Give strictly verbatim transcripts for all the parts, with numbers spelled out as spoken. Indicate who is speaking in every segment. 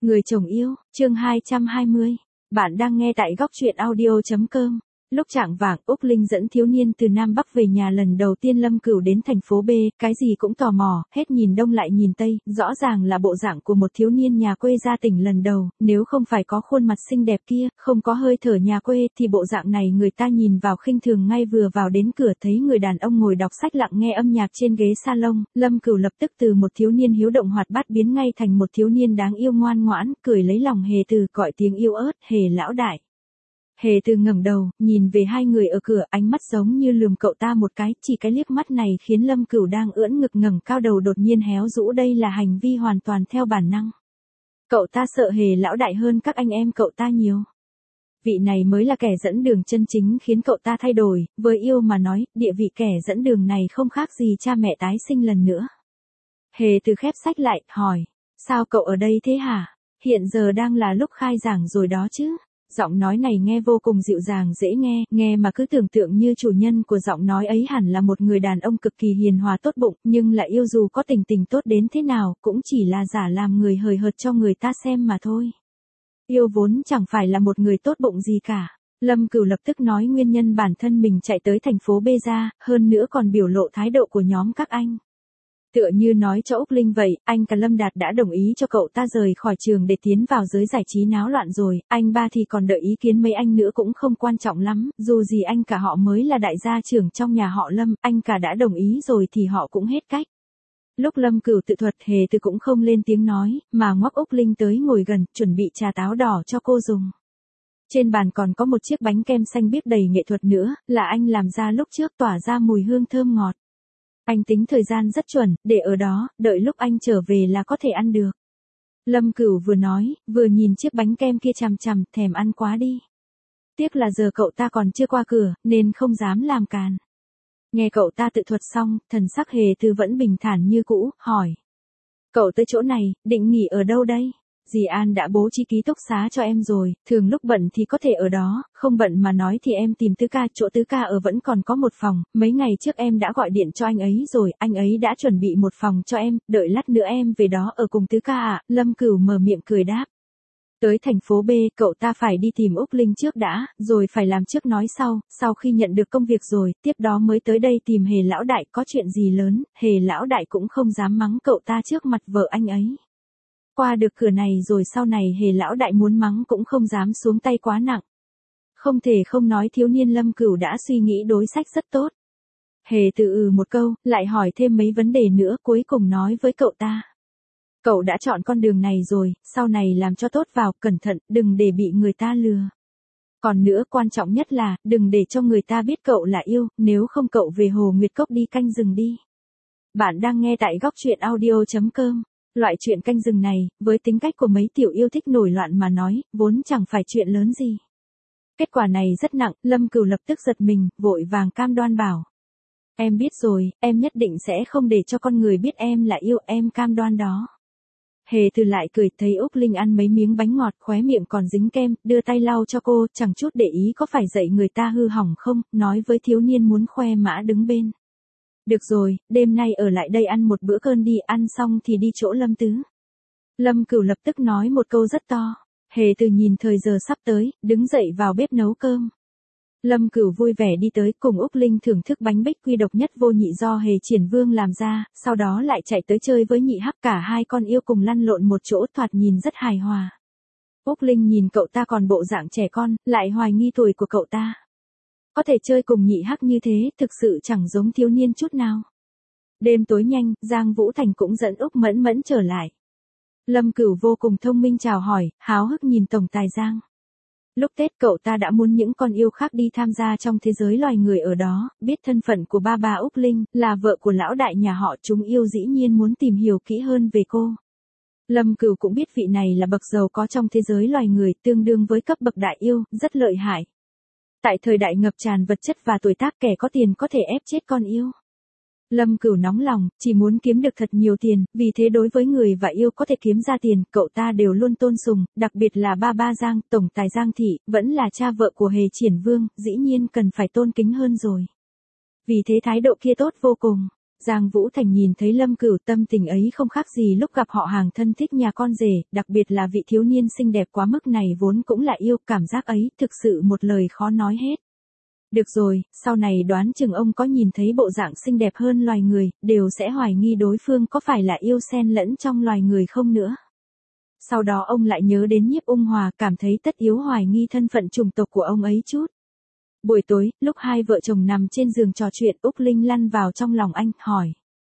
Speaker 1: Người chồng yêu, chương hai trăm hai mươi. Bạn đang nghe tại góc truyện audio chấm com. Lúc chạng vạng, Úc Linh dẫn thiếu niên từ Nam Bắc về nhà lần đầu tiên Lâm Cửu đến thành phố B, cái gì cũng tò mò, hết nhìn đông lại nhìn tây, rõ ràng là bộ dạng của một thiếu niên nhà quê ra tỉnh lần đầu, nếu không phải có khuôn mặt xinh đẹp kia, không có hơi thở nhà quê thì bộ dạng này người ta nhìn vào khinh thường ngay. Vừa vào đến cửa thấy người đàn ông ngồi đọc sách lặng nghe âm nhạc trên ghế salon, Lâm Cửu lập tức từ một thiếu niên hiếu động hoạt bát biến ngay thành một thiếu niên đáng yêu ngoan ngoãn, cười lấy lòng Hề Từ, gọi tiếng yêu ớt, Hề lão đại. Hề Từ ngẩng đầu, nhìn về hai người ở cửa, ánh mắt giống như lườm cậu ta một cái, chỉ cái liếc mắt này khiến Lâm Cửu đang ưỡn ngực ngẩng cao đầu đột nhiên héo rũ, đây là hành vi hoàn toàn theo bản năng. Cậu ta sợ Hề lão đại hơn các anh em cậu ta nhiều. Vị này mới là kẻ dẫn đường chân chính khiến cậu ta thay đổi, với yêu mà nói, địa vị kẻ dẫn đường này không khác gì cha mẹ tái sinh lần nữa. Hề Từ khép sách lại, hỏi, sao cậu ở đây thế hả? Hiện giờ đang là lúc khai giảng rồi đó chứ? Giọng nói này nghe vô cùng dịu dàng dễ nghe, nghe mà cứ tưởng tượng như chủ nhân của giọng nói ấy hẳn là một người đàn ông cực kỳ hiền hòa tốt bụng, nhưng lại yêu dù có tình tình tốt đến thế nào, cũng chỉ là giả làm người hời hợt cho người ta xem mà thôi. Yêu vốn chẳng phải là một người tốt bụng gì cả. Lâm Cửu lập tức nói nguyên nhân bản thân mình chạy tới thành phố B ra, hơn nữa còn biểu lộ thái độ của nhóm các anh. Tựa như nói cho Úc Linh vậy, anh cả Lâm Đạt đã đồng ý cho cậu ta rời khỏi trường để tiến vào giới giải trí náo loạn rồi, anh ba thì còn đợi ý kiến mấy anh nữa cũng không quan trọng lắm, dù gì anh cả họ mới là đại gia trưởng trong nhà họ Lâm, anh cả đã đồng ý rồi thì họ cũng hết cách. Lúc Lâm Cửu tự thuật, Hề Từ cũng không lên tiếng nói, mà ngoắc Úc Linh tới ngồi gần, chuẩn bị trà táo đỏ cho cô dùng. Trên bàn còn có một chiếc bánh kem xanh biếc đầy nghệ thuật nữa, là anh làm ra lúc trước tỏa ra mùi hương thơm ngọt. Anh tính thời gian rất chuẩn, để ở đó, đợi lúc anh trở về là có thể ăn được. Lâm Cửu vừa nói, vừa nhìn chiếc bánh kem kia chằm chằm, thèm ăn quá đi. Tiếc là giờ cậu ta còn chưa qua cửa, nên không dám làm càn. Nghe cậu ta tự thuật xong, thần sắc Hề Từ vẫn bình thản như cũ, hỏi. Cậu tới chỗ này, định nghỉ ở đâu đây? Dì An đã bố trí ký túc xá cho em rồi, thường lúc bận thì có thể ở đó, không bận mà nói thì em tìm Tứ ca, chỗ Tứ ca ở vẫn còn có một phòng, mấy ngày trước em đã gọi điện cho anh ấy rồi, anh ấy đã chuẩn bị một phòng cho em, đợi lát nữa em về đó ở cùng Tứ ca ạ. Lâm Cửu mở miệng cười đáp. Tới thành phố B, cậu ta phải đi tìm Úc Linh trước đã, rồi phải làm trước nói sau, sau khi nhận được công việc rồi, tiếp đó mới tới đây tìm Hề lão đại, có chuyện gì lớn, Hề lão đại cũng không dám mắng cậu ta trước mặt vợ anh ấy. Qua được cửa này rồi sau này Hề lão đại muốn mắng cũng không dám xuống tay quá nặng. Không thể không nói thiếu niên Lâm Cửu đã suy nghĩ đối sách rất tốt. Hề Từ ừ một câu, lại hỏi thêm mấy vấn đề nữa, cuối cùng nói với cậu ta. Cậu đã chọn con đường này rồi, sau này làm cho tốt vào, cẩn thận, đừng để bị người ta lừa. Còn nữa quan trọng nhất là, đừng để cho người ta biết cậu là yêu, nếu không cậu về Hồ Nguyệt Cốc đi canh rừng đi. Bạn đang nghe tại góc truyện audio chấm com. Loại chuyện canh rừng này, với tính cách của mấy tiểu yêu thích nổi loạn mà nói, vốn chẳng phải chuyện lớn gì. Kết quả này rất nặng, Lâm Cửu lập tức giật mình, vội vàng cam đoan bảo. Em biết rồi, em nhất định sẽ không để cho con người biết em là yêu, em cam đoan đó. Hề Từ lại cười, thấy Úc Linh ăn mấy miếng bánh ngọt, khóe miệng còn dính kem, đưa tay lau cho cô, chẳng chút để ý có phải dạy người ta hư hỏng không, nói với thiếu niên muốn khoe mã đứng bên. Được rồi, đêm nay ở lại đây ăn một bữa cơm đi, ăn xong thì đi chỗ Lâm Tứ. Lâm Cửu lập tức nói một câu rất to. Hề Từ nhìn thời giờ sắp tới, đứng dậy vào bếp nấu cơm. Lâm Cửu vui vẻ đi tới cùng Úc Linh thưởng thức bánh bích quy độc nhất vô nhị do Hề Triển Vương làm ra, sau đó lại chạy tới chơi với nhị hắc, cả hai con yêu cùng lăn lộn một chỗ, thoạt nhìn rất hài hòa. Úc Linh nhìn cậu ta còn bộ dạng trẻ con, lại hoài nghi tuổi của cậu ta. Có thể chơi cùng nhị hắc như thế, thực sự chẳng giống thiếu niên chút nào. Đêm tối nhanh, Giang Vũ Thành cũng dẫn Úc Mẫn Mẫn trở lại. Lâm Cửu vô cùng thông minh chào hỏi, háo hức nhìn tổng tài Giang. Lúc Tết cậu ta đã muốn những con yêu khác đi tham gia trong thế giới loài người ở đó, biết thân phận của ba bà Úc Linh, là vợ của lão đại nhà họ, chúng yêu dĩ nhiên muốn tìm hiểu kỹ hơn về cô. Lâm Cửu cũng biết vị này là bậc giàu có trong thế giới loài người, tương đương với cấp bậc đại yêu, rất lợi hại. Tại thời đại ngập tràn vật chất và tuổi tác, kẻ có tiền có thể ép chết con yêu. Lâm Cửu nóng lòng, chỉ muốn kiếm được thật nhiều tiền, vì thế đối với người và yêu có thể kiếm ra tiền, cậu ta đều luôn tôn sùng, đặc biệt là ba ba Giang, tổng tài Giang Thị, vẫn là cha vợ của Hề Triển Vương, dĩ nhiên cần phải tôn kính hơn rồi. Vì thế thái độ kia tốt vô cùng. Giang Vũ Thành nhìn thấy Lâm Cửu tâm tình ấy không khác gì lúc gặp họ hàng thân thích nhà con rể, đặc biệt là vị thiếu niên xinh đẹp quá mức này vốn cũng là yêu, cảm giác ấy thực sự một lời khó nói hết. Được rồi, sau này đoán chừng ông có nhìn thấy bộ dạng xinh đẹp hơn loài người, đều sẽ hoài nghi đối phương có phải là yêu xen lẫn trong loài người không nữa. Sau đó ông lại nhớ đến Nhiếp Ung Hòa, cảm thấy tất yếu hoài nghi thân phận chủng tộc của ông ấy chút. Buổi tối, lúc hai vợ chồng nằm trên giường trò chuyện, Úc Linh lăn vào trong lòng anh, hỏi.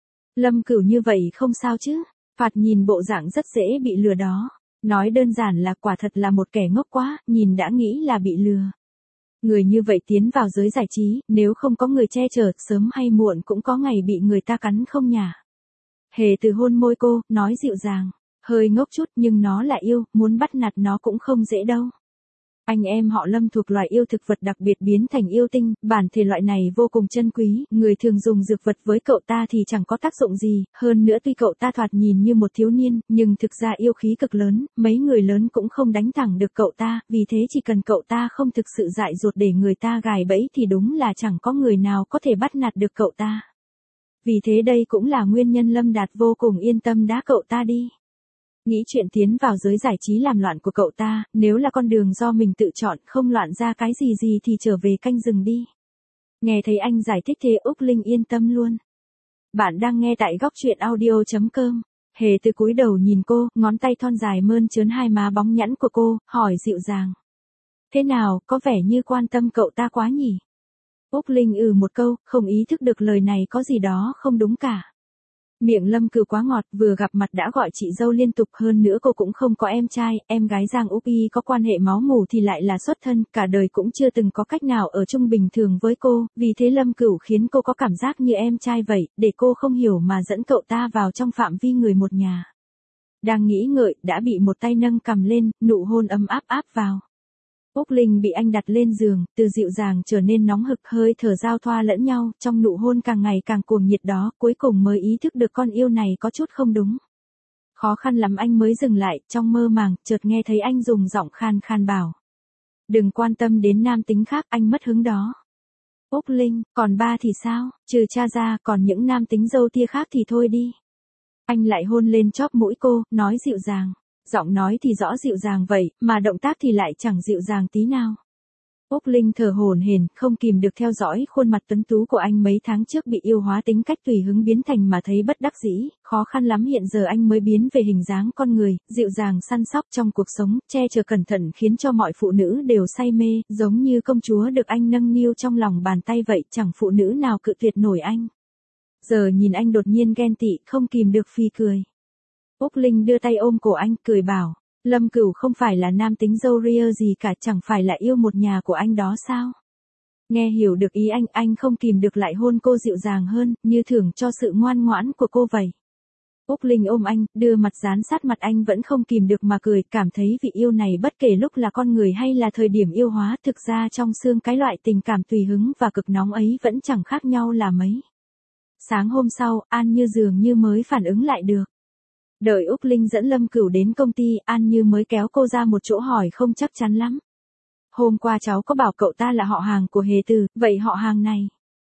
Speaker 1: Lâm Cửu như vậy không sao chứ? Phạt nhìn bộ dạng rất dễ bị lừa đó. Nói đơn giản là quả thật là một kẻ ngốc quá, nhìn đã nghĩ là bị lừa. Người như vậy tiến vào giới giải trí, nếu không có người che chở, sớm hay muộn cũng có ngày bị người ta cắn không nhả. Hề từ hôn môi cô, nói dịu dàng. Hơi ngốc chút nhưng nó là yêu, muốn bắt nạt nó cũng không dễ đâu. Anh em họ Lâm thuộc loài yêu thực vật đặc biệt biến thành yêu tinh, bản thể loại này vô cùng chân quý, người thường dùng dược vật với cậu ta thì chẳng có tác dụng gì, hơn nữa tuy cậu ta thoạt nhìn như một thiếu niên, nhưng thực ra yêu khí cực lớn, mấy người lớn cũng không đánh thẳng được cậu ta, vì thế chỉ cần cậu ta không thực sự dại dột để người ta gài bẫy thì đúng là chẳng có người nào có thể bắt nạt được cậu ta. Vì thế đây cũng là nguyên nhân Lâm Đạt vô cùng yên tâm đá cậu ta đi. Nghĩ chuyện tiến vào giới giải trí làm loạn của cậu ta, nếu là con đường do mình tự chọn không loạn ra cái gì gì thì trở về canh rừng đi. Nghe thấy anh giải thích thế Úc Linh yên tâm luôn. Bạn đang nghe tại góc truyện audio chấm com. Hề từ cúi đầu nhìn cô, ngón tay thon dài mơn trớn hai má bóng nhẵn của cô, hỏi dịu dàng. Thế nào, có vẻ như quan tâm cậu ta quá nhỉ? Úc Linh ừ một câu, không ý thức được lời này có gì đó không đúng cả. Miệng Lâm Cửu quá ngọt, vừa gặp mặt đã gọi chị dâu liên tục, hơn nữa cô cũng không có em trai, em gái Giang Úc Y có quan hệ máu mủ thì lại là xuất thân, cả đời cũng chưa từng có cách nào ở chung bình thường với cô, vì thế Lâm Cửu khiến cô có cảm giác như em trai vậy, để cô không hiểu mà dẫn cậu ta vào trong phạm vi người một nhà. Đang nghĩ ngợi, đã bị một tay nâng cầm lên, nụ hôn ấm áp áp vào. Úc Linh bị anh đặt lên giường, từ dịu dàng trở nên nóng hực, hơi thở giao thoa lẫn nhau, trong nụ hôn càng ngày càng cuồng nhiệt đó, cuối cùng mới ý thức được con yêu này có chút không đúng. Khó khăn lắm anh mới dừng lại, trong mơ màng, chợt nghe thấy anh dùng giọng khan khan bảo. Đừng quan tâm đến nam tính khác, anh mất hứng đó. Úc Linh, còn ba thì sao, trừ cha ra, còn những nam tính dâu tia khác thì thôi đi. Anh lại hôn lên chóp mũi cô, nói dịu dàng. Giọng nói thì rõ dịu dàng vậy, mà động tác thì lại chẳng dịu dàng tí nào. Úc Linh thở hổn hển, không kìm được theo dõi khuôn mặt tuấn tú của anh mấy tháng trước bị yêu hóa tính cách tùy hứng biến thành mà thấy bất đắc dĩ, khó khăn lắm hiện giờ anh mới biến về hình dáng con người, dịu dàng săn sóc trong cuộc sống, che chở cẩn thận khiến cho mọi phụ nữ đều say mê, giống như công chúa được anh nâng niu trong lòng bàn tay vậy, chẳng phụ nữ nào cự tuyệt nổi anh. Giờ nhìn anh đột nhiên ghen tị, không kìm được phì cười. Úc Linh đưa tay ôm cổ anh, cười bảo, Lâm Cửu không phải là nam tính dâu ria gì cả, chẳng phải là yêu một nhà của anh đó sao? Nghe hiểu được ý anh, anh không kìm được lại hôn cô dịu dàng hơn, như thưởng cho sự ngoan ngoãn của cô vậy. Úc Linh ôm anh, đưa mặt dán sát mặt anh vẫn không kìm được mà cười, cảm thấy vị yêu này bất kể lúc là con người hay là thời điểm yêu hóa, thực ra trong xương cái loại tình cảm tùy hứng và cực nóng ấy vẫn chẳng khác nhau là mấy. Sáng hôm sau, An Như dường như mới phản ứng lại được. Đợi Úc Linh dẫn Lâm Cửu đến công ty, An Như mới kéo cô ra một chỗ hỏi không chắc chắn lắm. Hôm qua cháu có bảo cậu ta là họ hàng của Hề Từ, vậy họ hàng này.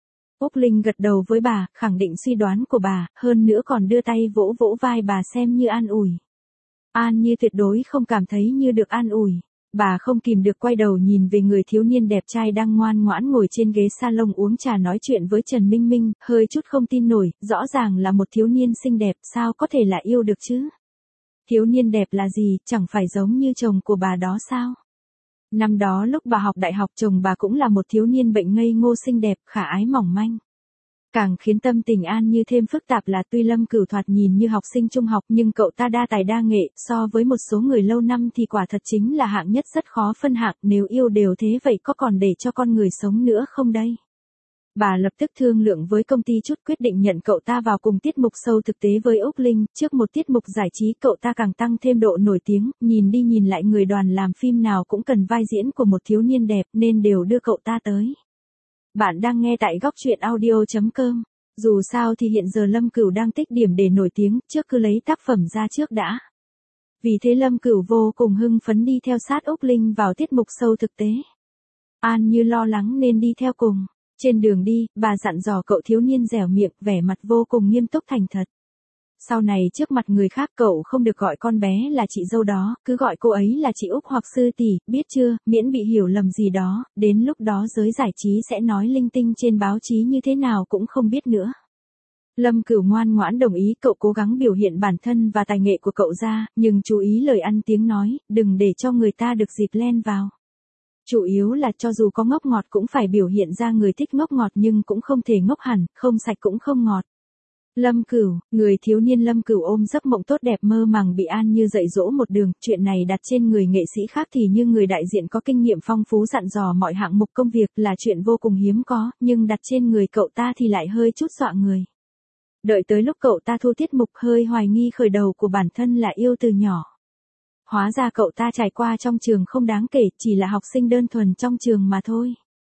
Speaker 1: Úc Linh gật đầu với bà, khẳng định suy đoán của bà, hơn nữa còn đưa tay vỗ vỗ vai bà xem như an ủi. An Như tuyệt đối không cảm thấy như được an ủi. Bà không kìm được quay đầu nhìn về người thiếu niên đẹp trai đang ngoan ngoãn ngồi trên ghế salon uống trà nói chuyện với Trần Minh Minh, hơi chút không tin nổi, rõ ràng là một thiếu niên xinh đẹp, sao có thể là yêu được chứ? Thiếu niên đẹp là gì, chẳng phải giống như chồng của bà đó sao? Năm đó lúc bà học đại học chồng bà cũng là một thiếu niên bệnh ngây ngô xinh đẹp, khả ái mỏng manh. Càng khiến tâm tình An Như thêm phức tạp là tuy Lâm Cửu thoạt nhìn như học sinh trung học nhưng cậu ta đa tài đa nghệ, so với một số người lâu năm thì quả thật chính là hạng nhất rất khó phân hạng, nếu yêu đều thế vậy có còn để cho con người sống nữa không đây? Bà lập tức thương lượng với công ty chút quyết định nhận cậu ta vào cùng tiết mục show thực tế với Úc Linh, trước một tiết mục giải trí cậu ta càng tăng thêm độ nổi tiếng, nhìn đi nhìn lại người đoàn làm phim nào cũng cần vai diễn của một thiếu niên đẹp nên đều đưa cậu ta tới. Bạn đang nghe tại góc truyện audio chấm com. Dù sao thì hiện giờ Lâm Cửu đang tích điểm để nổi tiếng, trước cứ lấy tác phẩm ra trước đã. Vì thế Lâm Cửu vô cùng hưng phấn đi theo sát Úc Linh vào tiết mục show thực tế. An Như lo lắng nên đi theo cùng. Trên đường đi, bà dặn dò cậu thiếu niên dẻo miệng, vẻ mặt vô cùng nghiêm túc thành thật. Sau này trước mặt người khác cậu không được gọi con bé là chị dâu đó, cứ gọi cô ấy là chị Úc hoặc sư tỷ, biết chưa, miễn bị hiểu lầm gì đó, đến lúc đó giới giải trí sẽ nói linh tinh trên báo chí như thế nào cũng không biết nữa. Lâm Cửu ngoan ngoãn đồng ý, cậu cố gắng biểu hiện bản thân và tài nghệ của cậu ra, nhưng chú ý lời ăn tiếng nói, đừng để cho người ta được dịp len vào. Chủ yếu là cho dù có ngốc ngọt cũng phải biểu hiện ra người thích ngốc ngọt nhưng cũng không thể ngốc hẳn, không sạch cũng không ngọt. Lâm Cửu, người thiếu niên Lâm Cửu ôm giấc mộng tốt đẹp mơ màng bị An Như dạy dỗ một đường, chuyện này đặt trên người nghệ sĩ khác thì như người đại diện có kinh nghiệm phong phú dặn dò mọi hạng mục công việc là chuyện vô cùng hiếm có, nhưng đặt trên người cậu ta thì lại hơi chút dọa người. Đợi tới lúc cậu ta thu tiết mục hơi hoài nghi khởi đầu của bản thân là yêu từ nhỏ. Hóa ra cậu ta trải qua trong trường không đáng kể, chỉ là học sinh đơn thuần trong trường mà thôi.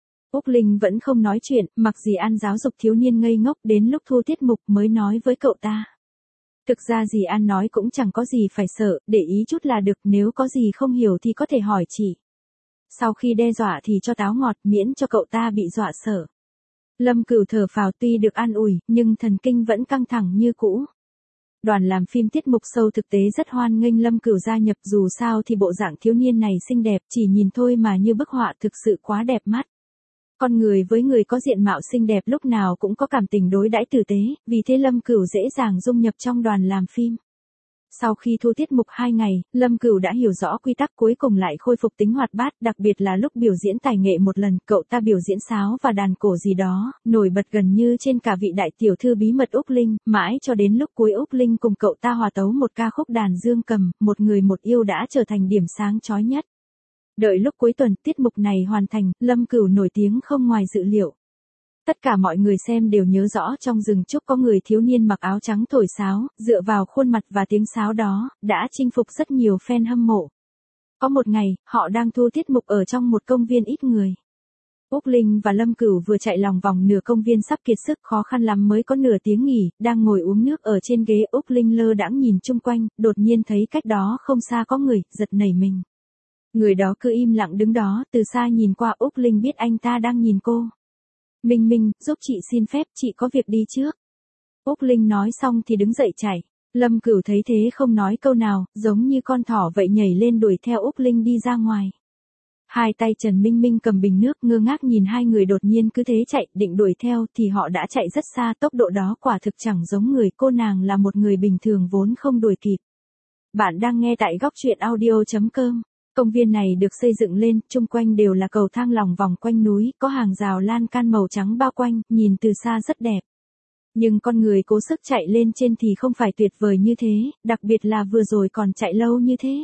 Speaker 1: Úc Linh vẫn không nói chuyện, mặc dì An giáo dục thiếu niên ngây ngốc, đến lúc thu tiết mục mới nói với cậu ta. Thực ra dì An nói cũng chẳng có gì phải sợ, để ý chút là được, nếu có gì không hiểu thì có thể hỏi chị. Sau khi đe dọa thì cho táo ngọt, miễn cho cậu ta bị dọa sợ. Lâm Cửu thở phào, tuy được an ủi, nhưng thần kinh vẫn căng thẳng như cũ. Đoàn làm phim tiết mục show thực tế rất hoan nghênh Lâm Cửu gia nhập, dù sao thì bộ dạng thiếu niên này xinh đẹp, chỉ nhìn thôi mà như bức họa, thực sự quá đẹp mắt. Con người với người có diện mạo xinh đẹp lúc nào cũng có cảm tình đối đãi tử tế, vì thế Lâm Cửu dễ dàng dung nhập trong đoàn làm phim. Sau khi thu tiết mục hai ngày, Lâm Cửu đã hiểu rõ quy tắc, cuối cùng lại khôi phục tính hoạt bát, đặc biệt là lúc biểu diễn tài nghệ một lần, cậu ta biểu diễn sáo và đàn cổ gì đó, nổi bật gần như trên cả vị đại tiểu thư bí mật Úc Linh, mãi cho đến lúc cuối Úc Linh cùng cậu ta hòa tấu một ca khúc đàn dương cầm, một người một yêu đã trở thành điểm sáng chói nhất. Đợi lúc cuối tuần tiết mục này hoàn thành, Lâm Cửu nổi tiếng không ngoài dự liệu. Tất cả mọi người xem đều nhớ rõ trong rừng trúc có người thiếu niên mặc áo trắng thổi sáo, dựa vào khuôn mặt và tiếng sáo đó, đã chinh phục rất nhiều fan hâm mộ. Có một ngày, họ đang thu tiết mục ở trong một công viên ít người. Úc Linh và Lâm Cửu vừa chạy lòng vòng nửa công viên sắp kiệt sức, khó khăn lắm mới có nửa tiếng nghỉ, đang ngồi uống nước ở trên ghế. Úc Linh lơ đãng nhìn chung quanh, đột nhiên thấy cách đó không xa có người, giật nảy mình. Người đó cứ im lặng đứng đó, từ xa nhìn qua Úc Linh biết anh ta đang nhìn cô. Minh Minh, giúp chị xin phép, chị có việc đi trước. Úc Linh nói xong thì đứng dậy chạy. Lâm Cửu thấy thế không nói câu nào, giống như con thỏ vậy nhảy lên đuổi theo Úc Linh đi ra ngoài. Hai tay Trần Minh Minh cầm bình nước, ngơ ngác nhìn hai người đột nhiên cứ thế chạy, định đuổi theo thì họ đã chạy rất xa, tốc độ đó quả thực chẳng giống người, cô nàng là một người bình thường vốn không đuổi kịp. Bạn đang nghe tại góc truyện audio chấm com. Công viên này được xây dựng lên, chung quanh đều là cầu thang lòng vòng quanh núi, có hàng rào lan can màu trắng bao quanh, nhìn từ xa rất đẹp. Nhưng con người cố sức chạy lên trên thì không phải tuyệt vời như thế, đặc biệt là vừa rồi còn chạy lâu như thế.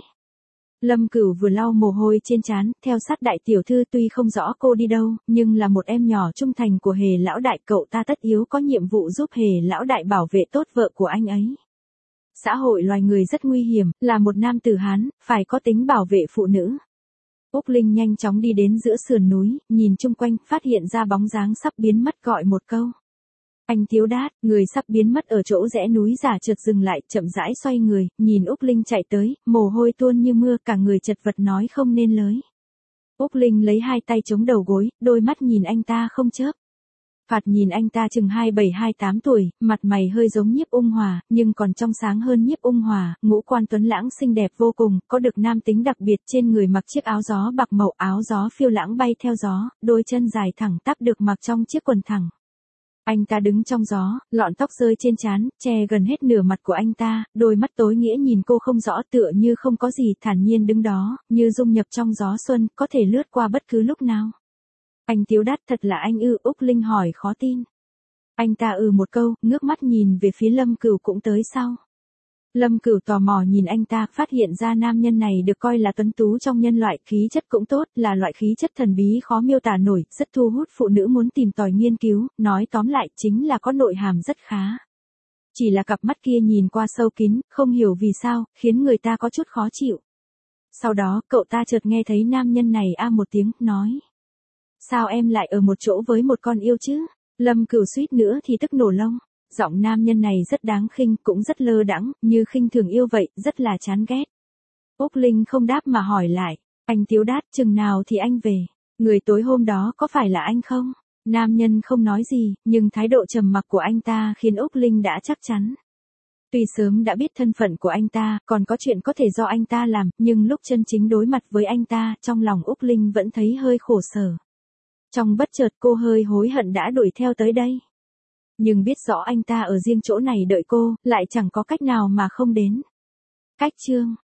Speaker 1: Lâm Cửu vừa lau mồ hôi trên trán, theo sát đại tiểu thư, tuy không rõ cô đi đâu, nhưng là một em nhỏ trung thành của Hề lão đại, cậu ta tất yếu có nhiệm vụ giúp Hề lão đại bảo vệ tốt vợ của anh ấy. Xã hội loài người rất nguy hiểm, là một nam tử Hán, phải có tính bảo vệ phụ nữ. Úc Linh nhanh chóng đi đến giữa sườn núi, nhìn chung quanh, phát hiện ra bóng dáng sắp biến mất, gọi một câu. Anh Thiếu Đát, người sắp biến mất ở chỗ rẽ núi giả chợt dừng lại, chậm rãi xoay người, nhìn Úc Linh chạy tới, mồ hôi tuôn như mưa, cả người chật vật nói không nên lời. Úc Linh lấy hai tay chống đầu gối, đôi mắt nhìn anh ta không chớp. Phạt nhìn anh ta chừng hai bảy hai tám tuổi, mặt mày hơi giống Nhiếp Ung Hòa, nhưng còn trong sáng hơn Nhiếp Ung Hòa, ngũ quan tuấn lãng xinh đẹp vô cùng, có được nam tính đặc biệt, trên người mặc chiếc áo gió bạc màu, áo gió phiêu lãng bay theo gió, đôi chân dài thẳng tắp được mặc trong chiếc quần thẳng. Anh ta đứng trong gió, lọn tóc rơi trên trán, che gần hết nửa mặt của anh ta, đôi mắt tối nghĩa nhìn cô không rõ, tựa như không có gì, thản nhiên đứng đó, như dung nhập trong gió xuân, có thể lướt qua bất cứ lúc nào. Anh Thiếu Đát, thật là anh ư? Úc Linh hỏi khó tin. Anh ta ừ một câu, ngước mắt nhìn về phía Lâm Cửu cũng tới sau. Lâm Cửu tò mò nhìn anh ta, phát hiện ra nam nhân này được coi là tuấn tú trong nhân loại, khí chất cũng tốt, là loại khí chất thần bí khó miêu tả nổi, rất thu hút phụ nữ muốn tìm tòi nghiên cứu, nói tóm lại chính là có nội hàm rất khá. Chỉ là cặp mắt kia nhìn qua sâu kín, không hiểu vì sao, khiến người ta có chút khó chịu. Sau đó, cậu ta chợt nghe thấy nam nhân này a một tiếng, nói. Sao em lại ở một chỗ với một con yêu chứ? Lâm Cửu suýt nữa thì tức nổ lông. Giọng nam nhân này rất đáng khinh, cũng rất lơ đãng, như khinh thường yêu vậy, rất là chán ghét. Úc Linh không đáp mà hỏi lại, anh Thiếu Đát, chừng nào thì anh về? Người tối hôm đó có phải là anh không? Nam nhân không nói gì, nhưng thái độ trầm mặc của anh ta khiến Úc Linh đã chắc chắn. Tuy sớm đã biết thân phận của anh ta, còn có chuyện có thể do anh ta làm, nhưng lúc chân chính đối mặt với anh ta, trong lòng Úc Linh vẫn thấy hơi khổ sở. Trong bất chợt cô hơi hối hận đã đuổi theo tới đây. Nhưng biết rõ anh ta ở riêng chỗ này đợi cô, lại chẳng có cách nào mà không đến. Cách chương